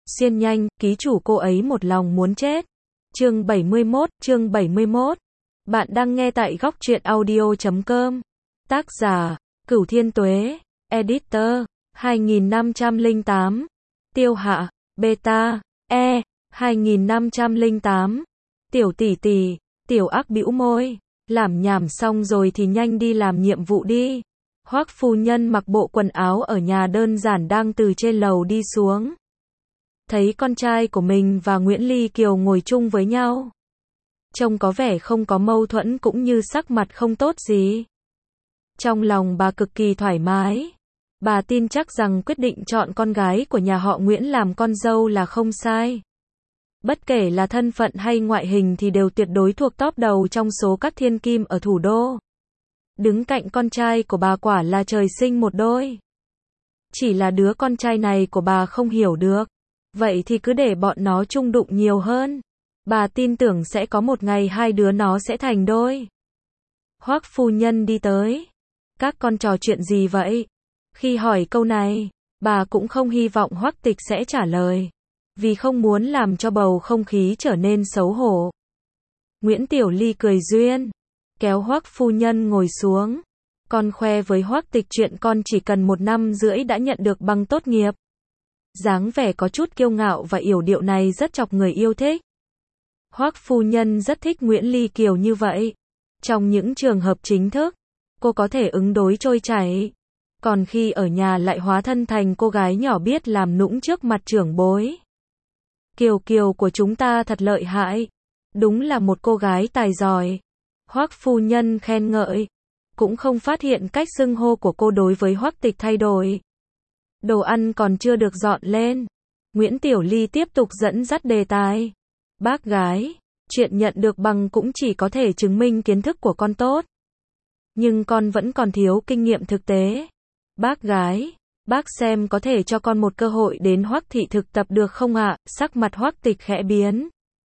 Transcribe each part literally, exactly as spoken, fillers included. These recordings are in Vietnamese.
Xiên nhanh, ký chủ cô ấy một lòng muốn chết. Chương bảy mươi mốt, chương bảy mươi mốt. Bạn đang nghe tại góc truyện audio chấm com. Tác giả, Cửu Thiên Tuế. Editor, hai nghìn năm trăm lẻ tám. Tiêu Hạ, Beta, E, hai nghìn năm trăm lẻ tám. Tiểu tỷ tỷ, Tiểu Ác bĩu môi. Làm nhảm xong rồi thì nhanh đi làm nhiệm vụ đi. Hoắc phu nhân mặc bộ quần áo ở nhà đơn giản đang từ trên lầu đi xuống. Thấy con trai của mình và Nguyễn Ly Kiều ngồi chung với nhau. Trông có vẻ không có mâu thuẫn cũng như sắc mặt không tốt gì. Trong lòng bà cực kỳ thoải mái. Bà tin chắc rằng quyết định chọn con gái của nhà họ Nguyễn làm con dâu là không sai. Bất kể là thân phận hay ngoại hình thì đều tuyệt đối thuộc top đầu trong số các thiên kim ở thủ đô. Đứng cạnh con trai của bà quả là trời sinh một đôi. Chỉ là đứa con trai này của bà không hiểu được. Vậy thì cứ để bọn nó chung đụng nhiều hơn. Bà tin tưởng sẽ có một ngày hai đứa nó sẽ thành đôi. Hoắc phu nhân đi tới. Các con trò chuyện gì vậy? Khi hỏi câu này, bà cũng không hy vọng Hoắc Tịch sẽ trả lời. Vì không muốn làm cho bầu không khí trở nên xấu hổ. Nguyễn Tiểu Ly cười duyên. Kéo Hoắc phu nhân ngồi xuống. Con khoe với Hoắc Tịch chuyện con chỉ cần một năm rưỡi đã nhận được bằng tốt nghiệp. Dáng vẻ có chút kiêu ngạo và yểu điệu này rất chọc người yêu thích. Hoắc phu nhân rất thích Nguyễn Ly Kiều như vậy. Trong những trường hợp chính thức, cô có thể ứng đối trôi chảy. Còn khi ở nhà lại hóa thân thành cô gái nhỏ biết làm nũng trước mặt trưởng bối. Kiều Kiều của chúng ta thật lợi hại. Đúng là một cô gái tài giỏi. Hoắc phu nhân khen ngợi. Cũng không phát hiện cách xưng hô của cô đối với Hoắc Tịch thay đổi. Đồ ăn còn chưa được dọn lên. Nguyễn Tiểu Ly tiếp tục dẫn dắt đề tài. Bác gái, chuyện nhận được bằng cũng chỉ có thể chứng minh kiến thức của con tốt. Nhưng con vẫn còn thiếu kinh nghiệm thực tế. Bác gái, bác xem có thể cho con một cơ hội đến Hoắc thị thực tập được không ạ? Sắc mặt Hoắc Tịch khẽ biến.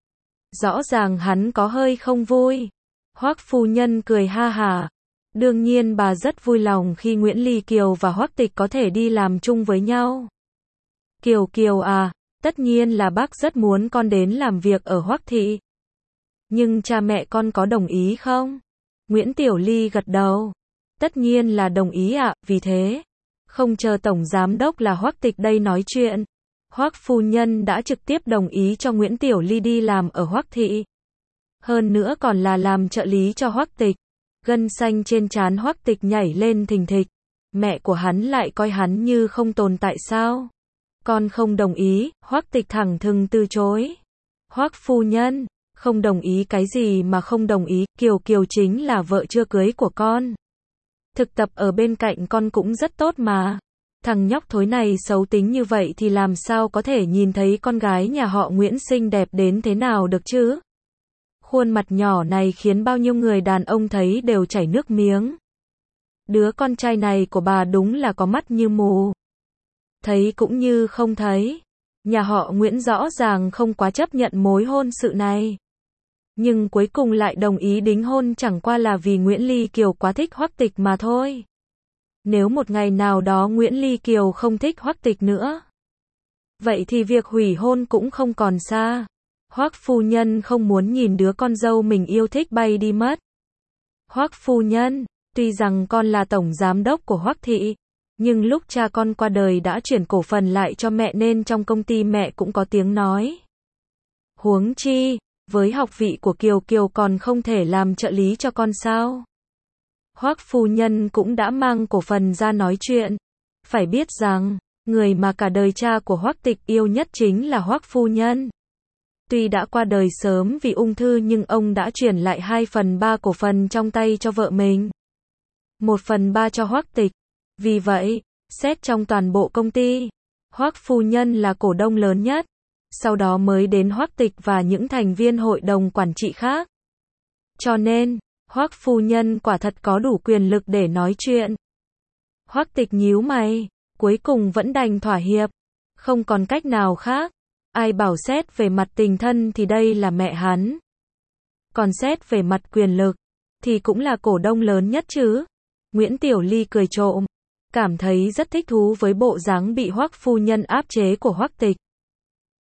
Rõ ràng hắn có hơi không vui. Hoắc phu nhân cười ha hả. Đương nhiên bà rất vui lòng khi Nguyễn Ly Kiều và Hoắc Tịch có thể đi làm chung với nhau. Kiều Kiều à, tất nhiên là bác rất muốn con đến làm việc ở Hoắc thị. Nhưng cha mẹ con có đồng ý không? Nguyễn Tiểu Ly gật đầu. Tất nhiên là đồng ý ạ, vì thế, không chờ tổng giám đốc là Hoắc Tịch đây nói chuyện. Hoắc phu nhân đã trực tiếp đồng ý cho Nguyễn Tiểu Ly đi làm ở Hoắc thị. Hơn nữa còn là làm trợ lý cho Hoắc Tịch. Gân xanh trên trán Hoắc Tịch nhảy lên thình thịch. Mẹ của hắn lại coi hắn như không tồn tại sao? Con không đồng ý, Hoắc Tịch thẳng thừng từ chối. Hoắc phu nhân, không đồng ý cái gì mà không đồng ý, Kiều Kiều chính là vợ chưa cưới của con. Thực tập ở bên cạnh con cũng rất tốt mà. Thằng nhóc thối này xấu tính như vậy thì làm sao có thể nhìn thấy con gái nhà họ Nguyễn xinh đẹp đến thế nào được chứ? Khuôn mặt nhỏ này khiến bao nhiêu người đàn ông thấy đều chảy nước miếng. Đứa con trai này của bà đúng là có mắt như mù. Thấy cũng như không thấy. Nhà họ Nguyễn rõ ràng không quá chấp nhận mối hôn sự này. Nhưng cuối cùng lại đồng ý đính hôn chẳng qua là vì Nguyễn Ly Kiều quá thích Hoắc Tịch mà thôi. Nếu một ngày nào đó Nguyễn Ly Kiều không thích Hoắc Tịch nữa, vậy thì việc hủy hôn cũng không còn xa. Hoắc phu nhân không muốn nhìn đứa con dâu mình yêu thích bay đi mất. Hoắc phu nhân, tuy rằng con là tổng giám đốc của Hoắc thị, nhưng lúc cha con qua đời đã chuyển cổ phần lại cho mẹ nên trong công ty mẹ cũng có tiếng nói. Huống chi, với học vị của Kiều Kiều còn không thể làm trợ lý cho con sao? Hoắc phu nhân cũng đã mang cổ phần ra nói chuyện. Phải biết rằng, người mà cả đời cha của Hoắc Tịch yêu nhất chính là Hoắc phu nhân. Tuy đã qua đời sớm vì ung thư nhưng ông đã chuyển lại hai phần ba cổ phần trong tay cho vợ mình. Một phần ba cho Hoắc Tịch. Vì vậy, xét trong toàn bộ công ty, Hoắc phu nhân là cổ đông lớn nhất. Sau đó mới đến Hoắc Tịch và những thành viên hội đồng quản trị khác. Cho nên, Hoắc phu nhân quả thật có đủ quyền lực để nói chuyện. Hoắc Tịch nhíu mày, cuối cùng vẫn đành thỏa hiệp. Không còn cách nào khác. Ai bảo xét về mặt tình thân thì đây là mẹ hắn. Còn xét về mặt quyền lực, thì cũng là cổ đông lớn nhất chứ. Nguyễn Tiểu Ly cười trộm, cảm thấy rất thích thú với bộ dáng bị Hoắc phu nhân áp chế của Hoắc Tịch.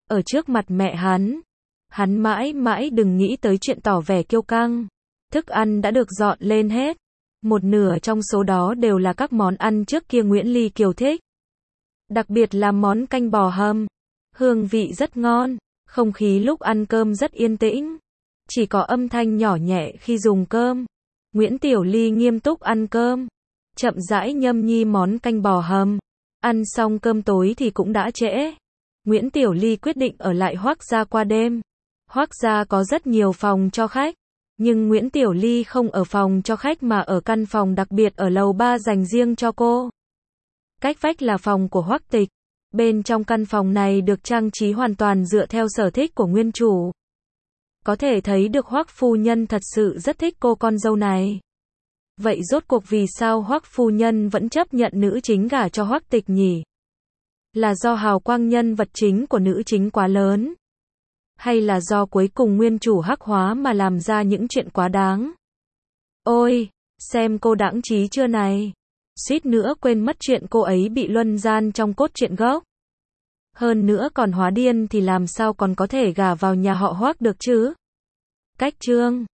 Ở trước mặt mẹ hắn, hắn mãi mãi đừng nghĩ tới chuyện tỏ vẻ kiêu căng. Thức ăn đã được dọn lên hết. Một nửa trong số đó đều là các món ăn trước kia Nguyễn Ly Kiều thích. Đặc biệt là món canh bò hầm. Hương vị rất ngon. Không khí lúc ăn cơm rất yên tĩnh. Chỉ có âm thanh nhỏ nhẹ khi dùng cơm. Nguyễn Tiểu Ly nghiêm túc ăn cơm. Chậm rãi nhâm nhi món canh bò hầm. Ăn xong cơm tối thì cũng đã trễ. Nguyễn Tiểu Ly quyết định ở lại Hoác gia qua đêm. Hoác gia có rất nhiều phòng cho khách. Nhưng Nguyễn Tiểu Ly không ở phòng cho khách mà ở căn phòng đặc biệt ở lầu ba dành riêng cho cô. Cách vách là phòng của Hoác Tịch. Bên trong căn phòng này được trang trí hoàn toàn dựa theo sở thích của nguyên chủ. Có thể thấy được Hoác phu nhân thật sự rất thích cô con dâu này. Vậy rốt cuộc vì sao Hoác phu nhân vẫn chấp nhận nữ chính gả cho Hoác Tịch nhỉ? Là do hào quang nhân vật chính của nữ chính quá lớn? Hay là do cuối cùng nguyên chủ hắc hóa mà làm ra những chuyện quá đáng? Ôi, xem cô đãng trí chưa này. Suýt nữa quên mất chuyện cô ấy bị luân gian trong cốt truyện gốc. Hơn nữa còn hóa điên thì làm sao còn có thể gả vào nhà họ Hoác được chứ? Cách chương